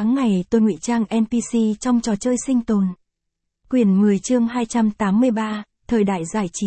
Tháng ngày tôi ngụy trang NPC trong trò chơi sinh tồn. Quyển 10 chương 283, thời đại giải trí.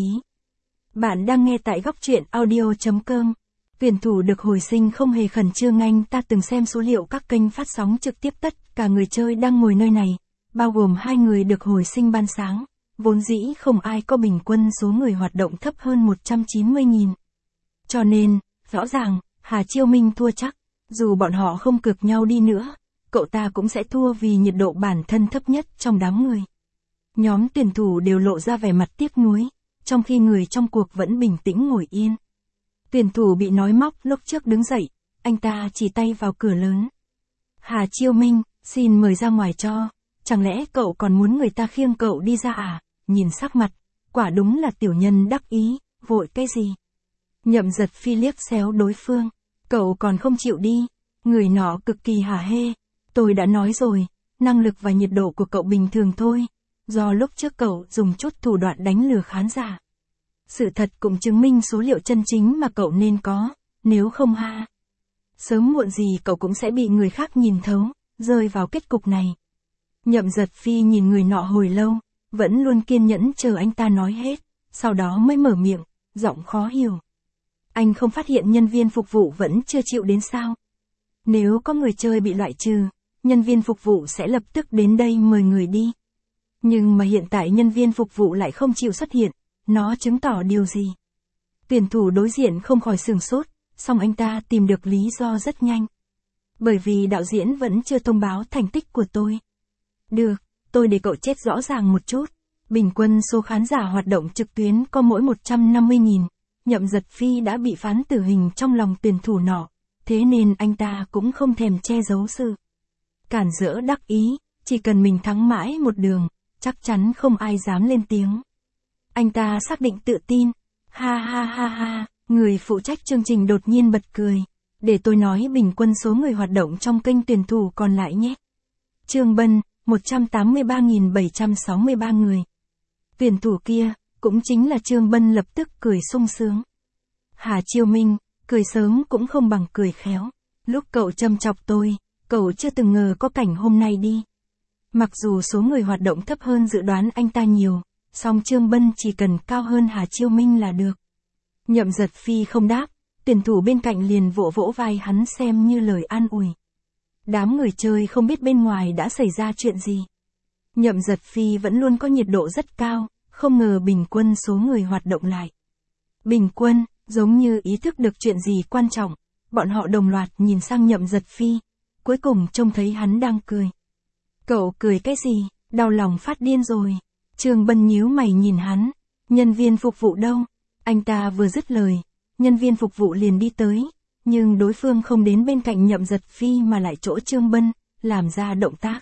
Bạn đang nghe tại góc truyện audio.com. Tuyển thủ được hồi sinh không hề khẩn trương, anh ta từng xem số liệu các kênh phát sóng trực tiếp tất cả người chơi đang ngồi nơi này, bao gồm 2 người được hồi sinh ban sáng. Vốn dĩ không ai có bình quân số người hoạt động thấp hơn 190.000. Cho nên, rõ ràng, Hà Chiêu Minh thua chắc. Dù bọn họ không cược nhau đi nữa, cậu ta cũng sẽ thua vì nhiệt độ bản thân thấp nhất trong đám người. Nhóm tuyển thủ đều lộ ra vẻ mặt tiếc nuối, trong khi người trong cuộc vẫn bình tĩnh ngồi yên. Tuyển thủ bị nói móc lúc trước đứng dậy, anh ta chỉ tay vào cửa lớn. Hà Chiêu Minh, xin mời ra ngoài cho, chẳng lẽ cậu còn muốn người ta khiêng cậu đi ra à? Nhìn sắc mặt, quả đúng là tiểu nhân đắc ý, vội cái gì? Nhậm Giật Phi liếc xéo đối phương, cậu còn không chịu đi, người nọ cực kỳ hả hê. Tôi đã nói rồi, năng lực và nhiệt độ của cậu bình thường thôi, do lúc trước cậu dùng chút thủ đoạn đánh lừa khán giả. Sự thật cũng chứng minh số liệu chân chính mà cậu nên có, nếu không ha. Sớm muộn gì cậu cũng sẽ bị người khác nhìn thấu, rơi vào kết cục này. Nhậm Giật Phi nhìn người nọ hồi lâu, vẫn luôn kiên nhẫn chờ anh ta nói hết, sau đó mới mở miệng, giọng khó hiểu. Anh không phát hiện nhân viên phục vụ vẫn chưa chịu đến sao? Nếu có người chơi bị loại trừ, nhân viên phục vụ sẽ lập tức đến đây mời người đi. Nhưng mà hiện tại nhân viên phục vụ lại không chịu xuất hiện, nó chứng tỏ điều gì? Tuyển thủ đối diện không khỏi sửng sốt, song anh ta tìm được lý do rất nhanh. Bởi vì đạo diễn vẫn chưa thông báo thành tích của tôi. Được, tôi để cậu chết rõ ràng một chút. Bình quân số khán giả hoạt động trực tuyến có mỗi 150.000. Nhậm Giật Phi đã bị phán tử hình trong lòng tuyển thủ nọ, thế nên anh ta cũng không thèm che giấu sự cản rỡ đắc ý, chỉ cần mình thắng mãi một đường, chắc chắn không ai dám lên tiếng. Anh ta xác định tự tin, ha ha ha ha, người phụ trách chương trình đột nhiên bật cười, để tôi nói bình quân số người hoạt động trong kênh tuyển thủ còn lại nhé. Trương Bân, 183.763 người. Tuyển thủ kia, cũng chính là Trương Bân lập tức cười sung sướng. Hà Chiêu Minh, cười sớm cũng không bằng cười khéo. Lúc cậu châm chọc tôi, cậu chưa từng ngờ có cảnh hôm nay đi. Mặc dù số người hoạt động thấp hơn dự đoán anh ta nhiều, song Trương Bân chỉ cần cao hơn Hà Chiêu Minh là được. Nhậm Giật Phi không đáp, tuyển thủ bên cạnh liền vỗ vỗ vai hắn xem như lời an ủi. Đám người chơi không biết bên ngoài đã xảy ra chuyện gì. Nhậm Giật Phi vẫn luôn có nhiệt độ rất cao, không ngờ bình quân số người hoạt động lại. Bình quân, giống như ý thức được chuyện gì quan trọng, bọn họ đồng loạt nhìn sang Nhậm Giật Phi, cuối cùng trông thấy hắn đang cười. Cậu cười cái gì, đau lòng phát điên rồi. Trương Bân nhíu mày nhìn hắn, nhân viên phục vụ đâu? Anh ta vừa dứt lời, nhân viên phục vụ liền đi tới, nhưng đối phương không đến bên cạnh Nhậm Giật Phi mà lại chỗ Trương Bân, làm ra động tác.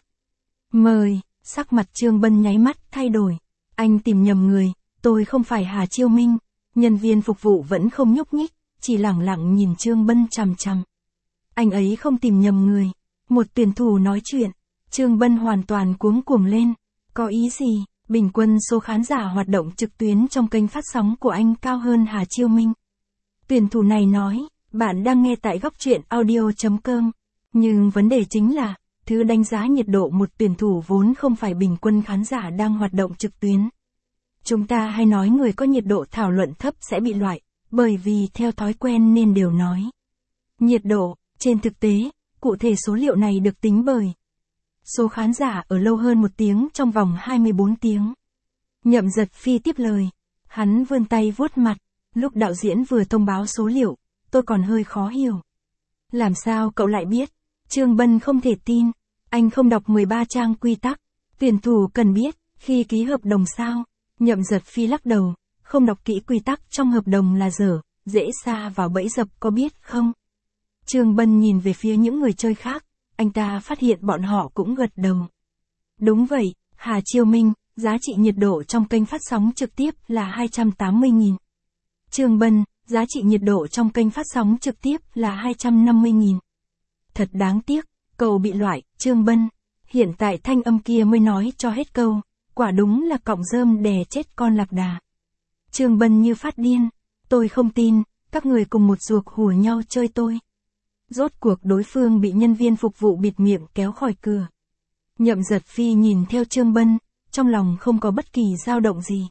Mời, sắc mặt Trương Bân nháy mắt thay đổi. Anh tìm nhầm người, tôi không phải Hà Chiêu Minh. Nhân viên phục vụ vẫn không nhúc nhích, chỉ lẳng lặng nhìn Trương Bân chằm chằm. Anh ấy không tìm nhầm người. Một tuyển thủ nói chuyện, Trương Bân hoàn toàn cuống cuồng lên. Có ý gì? Bình quân số khán giả hoạt động trực tuyến trong kênh phát sóng của anh cao hơn Hà Chiêu Minh. Tuyển thủ này nói, bạn đang nghe tại góc truyện audio.com. Nhưng vấn đề chính là, thứ đánh giá nhiệt độ một tuyển thủ vốn không phải bình quân khán giả đang hoạt động trực tuyến. Chúng ta hay nói người có nhiệt độ thảo luận thấp sẽ bị loại, bởi vì theo thói quen nên đều nói. Nhiệt độ, trên thực tế, cụ thể số liệu này được tính bởi số khán giả ở lâu hơn 1 tiếng trong vòng 24 tiếng. Nhậm Giật Phi tiếp lời, hắn vươn tay vuốt mặt, lúc đạo diễn vừa thông báo số liệu, tôi còn hơi khó hiểu. Làm sao cậu lại biết? Trương Bân không thể tin, anh không đọc 13 trang quy tắc, tuyển thủ cần biết, khi ký hợp đồng sao? Nhậm Giật Phi lắc đầu, không đọc kỹ quy tắc trong hợp đồng là dở, dễ sa vào bẫy dập có biết không? Trương Bân nhìn về phía những người chơi khác, anh ta phát hiện bọn họ cũng gật đầu. Đúng vậy, Hà Chiêu Minh, giá trị nhiệt độ trong kênh phát sóng trực tiếp là 280.000. Trương Bân, giá trị nhiệt độ trong kênh phát sóng trực tiếp là 250.000. Thật đáng tiếc, cậu bị loại, Trương Bân. Hiện tại thanh âm kia mới nói cho hết câu, quả đúng là cọng rơm đè chết con lạc đà. Trương Bân như phát điên, tôi không tin, các người cùng một ruột hùa nhau chơi tôi. Rốt cuộc đối phương bị nhân viên phục vụ bịt miệng kéo khỏi cửa. Nhậm Giật Phi nhìn theo Trương Bân, trong lòng không có bất kỳ dao động gì.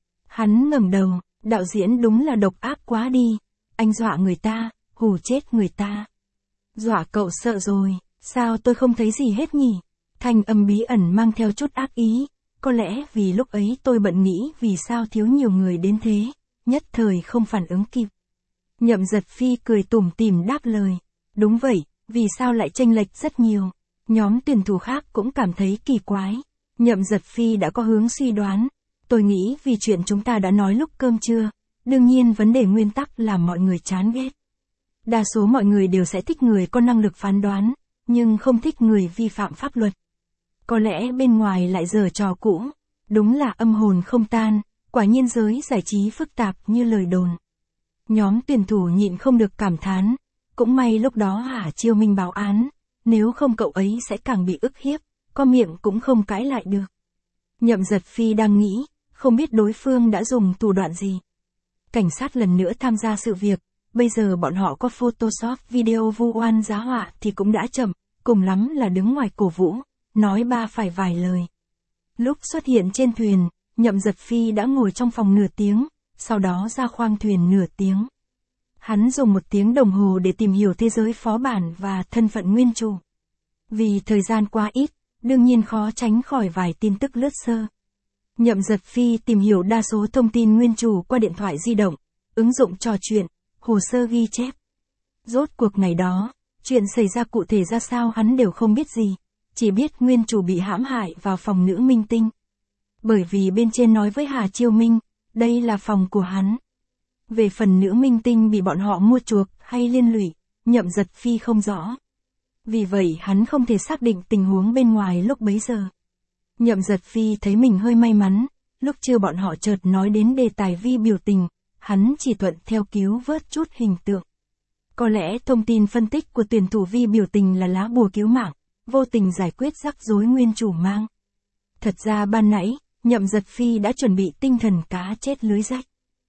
Hắn ngẩng đầu, đạo diễn đúng là độc ác quá đi, anh dọa người ta, hù chết người ta. Dọa cậu sợ rồi, sao tôi không thấy gì hết nhỉ? Thanh âm bí ẩn mang theo chút ác ý, có lẽ vì lúc ấy tôi bận nghĩ vì sao thiếu nhiều người đến thế, nhất thời không phản ứng kịp. Nhậm Giật Phi cười tủm tỉm đáp lời, đúng vậy, vì sao lại chênh lệch rất nhiều. Nhóm tuyển thủ khác cũng cảm thấy kỳ quái. Nhậm Giật Phi đã có hướng suy đoán. Tôi nghĩ vì chuyện chúng ta đã nói lúc cơm trưa, đương nhiên vấn đề nguyên tắc làm mọi người chán ghét. Đa số mọi người đều sẽ thích người có năng lực phán đoán, nhưng không thích người vi phạm pháp luật. Có lẽ bên ngoài lại giở trò cũ, đúng là âm hồn không tan, quả nhiên giới giải trí phức tạp như lời đồn. Nhóm tuyển thủ nhịn không được cảm thán, cũng may lúc đó Hà Chiêu Minh báo án, nếu không cậu ấy sẽ càng bị ức hiếp, có miệng cũng không cãi lại được. Nhậm Giật Phi đang nghĩ, không biết đối phương đã dùng thủ đoạn gì. Cảnh sát lần nữa tham gia sự việc, bây giờ bọn họ có Photoshop video vu oan giá họa thì cũng đã chậm, cùng lắm là đứng ngoài cổ vũ, nói ba phải vài lời. Lúc xuất hiện trên thuyền, Nhậm Giật Phi đã ngồi trong phòng nửa tiếng, sau đó ra khoang thuyền nửa tiếng. Hắn dùng 1 tiếng đồng hồ để tìm hiểu thế giới phó bản và thân phận nguyên chủ. Vì thời gian quá ít, đương nhiên khó tránh khỏi vài tin tức lướt sơ. Nhậm Giật Phi tìm hiểu đa số thông tin nguyên chủ qua điện thoại di động, ứng dụng trò chuyện, hồ sơ ghi chép. Rốt cuộc ngày đó, chuyện xảy ra cụ thể ra sao hắn đều không biết gì, chỉ biết nguyên chủ bị hãm hại vào phòng nữ minh tinh. Bởi vì bên trên nói với Hà Chiêu Minh, đây là phòng của hắn. Về phần nữ minh tinh bị bọn họ mua chuộc hay liên lụy, Nhậm Giật Phi không rõ. Vì vậy hắn không thể xác định tình huống bên ngoài lúc bấy giờ. Nhậm Giật Phi thấy mình hơi may mắn, lúc trưa bọn họ chợt nói đến đề tài vi biểu tình, hắn chỉ thuận theo cứu vớt chút hình tượng. Có lẽ thông tin phân tích của tuyển thủ vi biểu tình là lá bùa cứu mạng, vô tình giải quyết rắc rối nguyên chủ mang. Thật ra ban nãy, Nhậm Giật Phi đã chuẩn bị tinh thần cá chết lưới rách.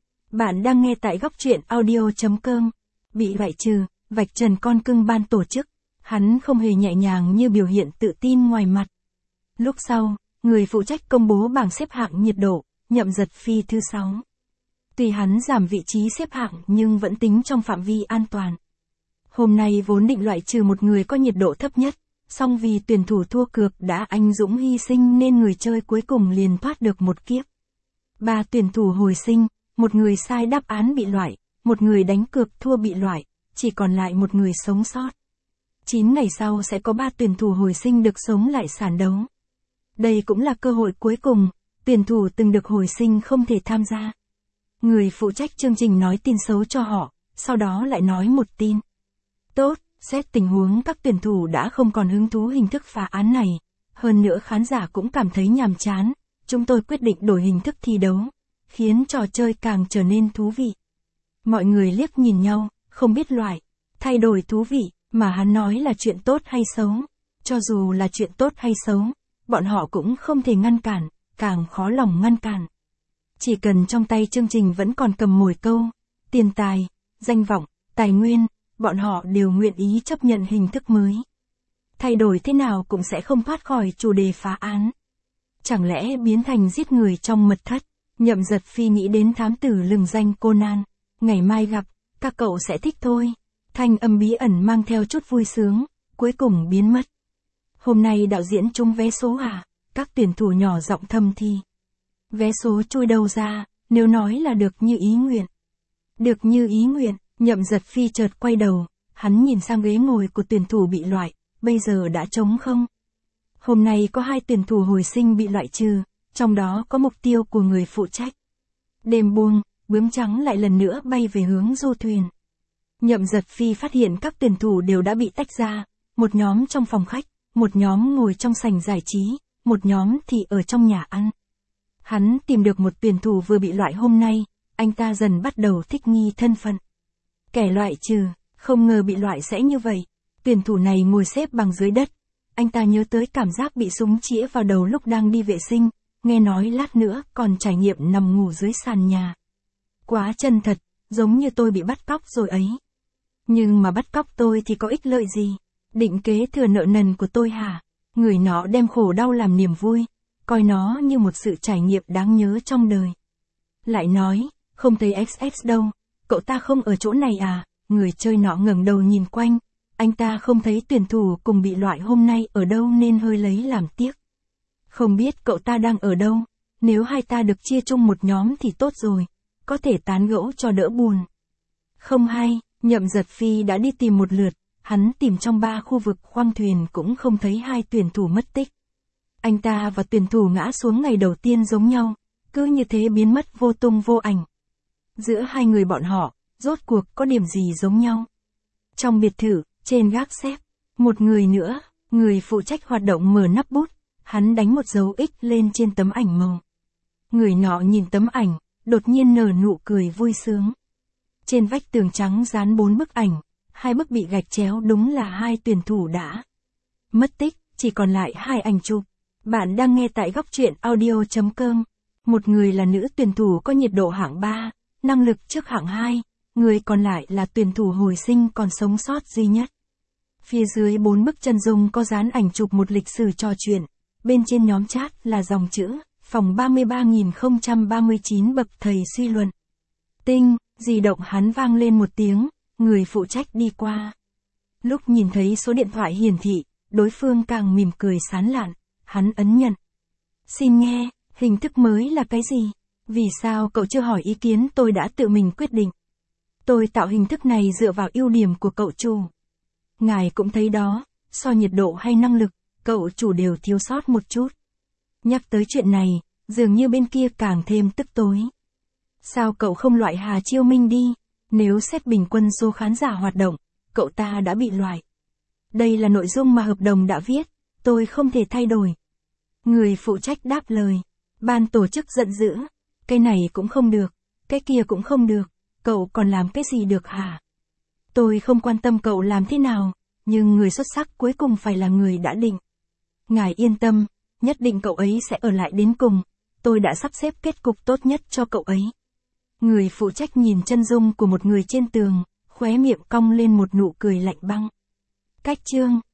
Bạn đang nghe tại góc truyện audio.com. Bị loại trừ, vạch trần con cưng ban tổ chức, hắn không hề nhẹ nhàng như biểu hiện tự tin ngoài mặt. Lúc sau, người phụ trách công bố bảng xếp hạng nhiệt độ, Nhậm Giật Phi thứ 6. Tuy hắn giảm vị trí xếp hạng nhưng vẫn tính trong phạm vi an toàn. Hôm nay vốn định loại trừ một người có nhiệt độ thấp nhất, song vì tuyển thủ thua cược đã anh dũng hy sinh nên người chơi cuối cùng liền thoát được một kiếp. 3 tuyển thủ hồi sinh, một người sai đáp án bị loại, một người đánh cược thua bị loại, chỉ còn lại một người sống sót. 9 ngày sau sẽ có 3 tuyển thủ hồi sinh được sống lại sàn đấu. Đây cũng là cơ hội cuối cùng, tuyển thủ từng được hồi sinh không thể tham gia. Người phụ trách chương trình nói tin xấu cho họ, sau đó lại nói một tin tốt, xét tình huống các tuyển thủ đã không còn hứng thú hình thức phá án này. Hơn nữa khán giả cũng cảm thấy nhàm chán, chúng tôi quyết định đổi hình thức thi đấu, khiến trò chơi càng trở nên thú vị. Mọi người liếc nhìn nhau, không biết loại, thay đổi thú vị, mà hắn nói là chuyện tốt hay xấu. Cho dù là chuyện tốt hay xấu, bọn họ cũng không thể ngăn cản, càng khó lòng ngăn cản. Chỉ cần trong tay chương trình vẫn còn cầm mồi câu, tiền tài, danh vọng, tài nguyên, bọn họ đều nguyện ý chấp nhận hình thức mới. Thay đổi thế nào cũng sẽ không thoát khỏi chủ đề phá án. Chẳng lẽ biến thành giết người trong mật thất? Nhậm Giật Phi nghĩ đến thám tử lừng danh Conan. Ngày mai gặp, các cậu sẽ thích thôi. Thanh âm bí ẩn mang theo chút vui sướng, cuối cùng biến mất. Hôm nay đạo diễn trúng vé số à? Các tuyển thủ nhỏ giọng thầm thì. Vé số chui đâu ra, nếu nói là được như ý nguyện. Được như ý nguyện, Nhậm Giật Phi chợt quay đầu, hắn nhìn sang ghế ngồi của tuyển thủ bị loại, bây giờ đã trống không? Hôm nay có 2 tuyển thủ hồi sinh bị loại trừ, trong đó có mục tiêu của người phụ trách. Đêm buông, bướm trắng lại lần nữa bay về hướng du thuyền. Nhậm Giật Phi phát hiện các tuyển thủ đều đã bị tách ra, một nhóm trong phòng khách, một nhóm ngồi trong sảnh giải trí, một nhóm thì ở trong nhà ăn. Hắn tìm được một tuyển thủ vừa bị loại hôm nay, anh ta dần bắt đầu thích nghi thân phận. Kẻ loại trừ, không ngờ bị loại sẽ như vậy. Tuyển thủ này ngồi xếp bằng dưới đất. Anh ta nhớ tới cảm giác bị súng chĩa vào đầu lúc đang đi vệ sinh, nghe nói lát nữa còn trải nghiệm nằm ngủ dưới sàn nhà. Quá chân thật, giống như tôi bị bắt cóc rồi ấy. Nhưng mà bắt cóc tôi thì có ích lợi gì? Định kế thừa nợ nần của tôi hả? Người nọ đem khổ đau làm niềm vui, coi nó như một sự trải nghiệm đáng nhớ trong đời. Lại nói, không thấy XX đâu, cậu ta không ở chỗ này à? Người chơi nọ ngẩng đầu nhìn quanh, anh ta không thấy tuyển thủ cùng bị loại hôm nay ở đâu nên hơi lấy làm tiếc. Không biết cậu ta đang ở đâu, nếu hai ta được chia chung một nhóm thì tốt rồi, có thể tán gẫu cho đỡ buồn. Không hay, Nhậm Giật Phi đã đi tìm một lượt, hắn tìm trong 3 khu vực khoang thuyền cũng không thấy hai tuyển thủ mất tích. Anh ta và tuyển thủ ngã xuống ngày đầu tiên giống nhau, cứ như thế biến mất vô tung vô ảnh. Giữa hai người bọn họ, rốt cuộc có điểm gì giống nhau? Trong biệt thự, trên gác xếp, một người nữa, người phụ trách hoạt động mở nắp bút, hắn đánh một dấu X lên trên tấm ảnh màu. Người nọ nhìn tấm ảnh, đột nhiên nở nụ cười vui sướng. Trên vách tường trắng dán 4 bức ảnh, 2 bức bị gạch chéo đúng là hai tuyển thủ đã mất tích, chỉ còn lại 2 ảnh chụp. Bạn đang nghe tại góc truyện audio.com. Một người là nữ tuyển thủ có nhiệt độ hạng 3, năng lực trước hạng 2, người còn lại là tuyển thủ hồi sinh còn sống sót duy nhất. Phía dưới 4 bức chân dung có dán ảnh chụp một lịch sử trò chuyện, bên trên nhóm chat là dòng chữ, phòng 33.039 bậc thầy suy luận. Tinh, di động hắn vang lên một tiếng, người phụ trách đi qua. Lúc nhìn thấy số điện thoại hiển thị, đối phương càng mỉm cười sán lạn, hắn ấn nhận. Xin nghe, hình thức mới là cái gì? Vì sao cậu chưa hỏi ý kiến tôi đã tự mình quyết định? Tôi tạo hình thức này dựa vào ưu điểm của cậu chủ. Ngài cũng thấy đó, so nhiệt độ hay năng lực, cậu chủ đều thiếu sót một chút. Nhắc tới chuyện này, dường như bên kia càng thêm tức tối. Sao cậu không loại Hà Chiêu Minh đi? Nếu xét bình quân số khán giả hoạt động, cậu ta đã bị loại. Đây là nội dung mà hợp đồng đã viết, tôi không thể thay đổi. Người phụ trách đáp lời. Ban tổ chức giận dữ. Cái này cũng không được, cái kia cũng không được, cậu còn làm cái gì được hả? Tôi không quan tâm cậu làm thế nào, nhưng người xuất sắc cuối cùng phải là người đã định. Ngài yên tâm, nhất định cậu ấy sẽ ở lại đến cùng, tôi đã sắp xếp kết cục tốt nhất cho cậu ấy. Người phụ trách nhìn chân dung của một người trên tường, khóe miệng cong lên một nụ cười lạnh băng. Cách chương